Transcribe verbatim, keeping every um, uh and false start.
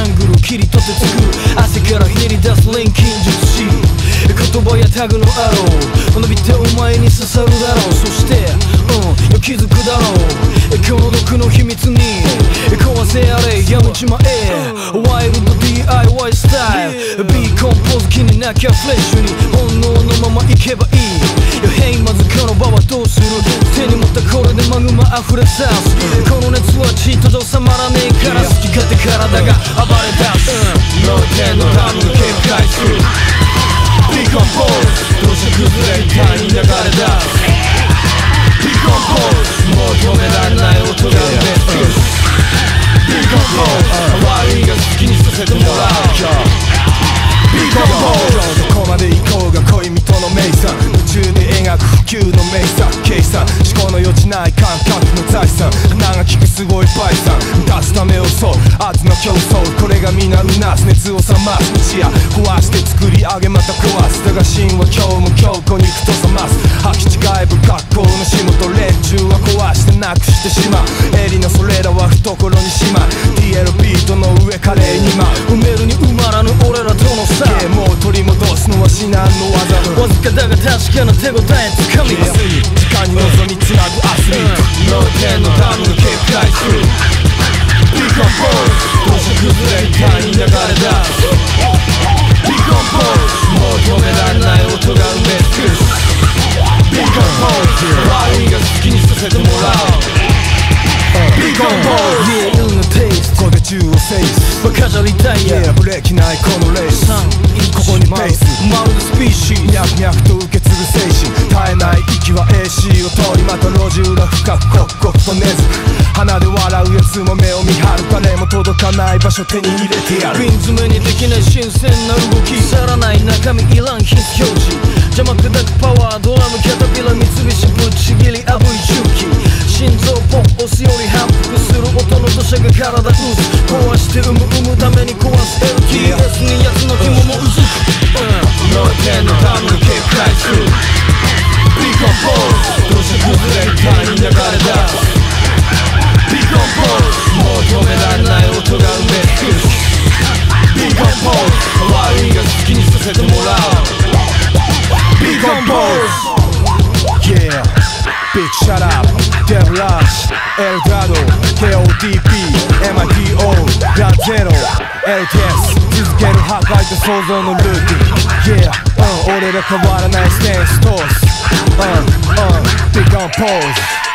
ャングル切り取って作る汗からひねり出す錬金術師言葉やタグのアロー伸びてお前に刺さるだろうそしてうん気づくだろうこの毒の秘密に壊せやれやめちまえワイルド ディーアイワイ スタイル B コンポーズ気になきゃフレッシュに本能のままいけばいいヘイまずこの場はどうする手に持ったこれでマグマ溢れさすこの熱はちっと収まらねえから好き勝手体が暴れ出す脳天のダムが警戒する B コンポーズどうして崩れ一体に流れ出す B コンポーズもう止められない音が埋め尽くす B コンポーズ悪いが好きにさせてもらう B コンポーズどこまで行こうが恋人の名産宇宙で描く普及の名作計算思考の余地ない感覚の財産鼻が利くすごいバイさん出すためをそう圧の競争これが皆うなす熱を冷ます道や壊して作り上げまた壊すだが真は今日も強固に太さます履き違えぶ学校の仕事連中は壊してなくしてしまう襟のそれらは懐にしまう ディーエル ビートの上華麗に舞う埋めるに埋まらぬ俺らとの差ゲームを取り戻すのは至難の技わずかだが確かな手応えつかみ明日に時間に望みつなぐアスリート脳天のダムが警戒する B コンポーズどうして崩れ一体に流れ出す B コンポーズもう止められない音が埋め尽くす B コンポーズ悪いが好きにさせてもらう B コンポーズ Yeah のテイストここで銃を制すバカじゃリタイア Yeah ブレーキないこのレースここにペースまるでスピーシー脈々と受け継ぐ精神絶えない息は エーシー を通りまた路地裏深く刻々と根付く鼻で笑うやつも目を見張る誰も届かない場所手に入れてやる瓶詰めにできない新鮮な動き腐らない中身いらん必須表示邪魔砕くパワードラムキャタピラ三菱ぶっちぎりあぶい重機心臓ポン押すより反復する音の土砂が体打つ壊して生む生むために壊す エルティーエス に奴の肝もうずく脳天のダムが警戒する B コンポーズどうして崩れ一体に流れ出す B コンポーズもう止められない音が埋め尽くす B コンポーズ悪いが好きにさせてもらう B コンポーズ Yeah Big shout out Dev Rush El Dadoケーオーディーピー エムアイティーオー ラゼロ エルティーエス 続ける破壊と創造のルーティン Yeah、うん、俺ら変わらないステンス通す、うんうん、Big on pose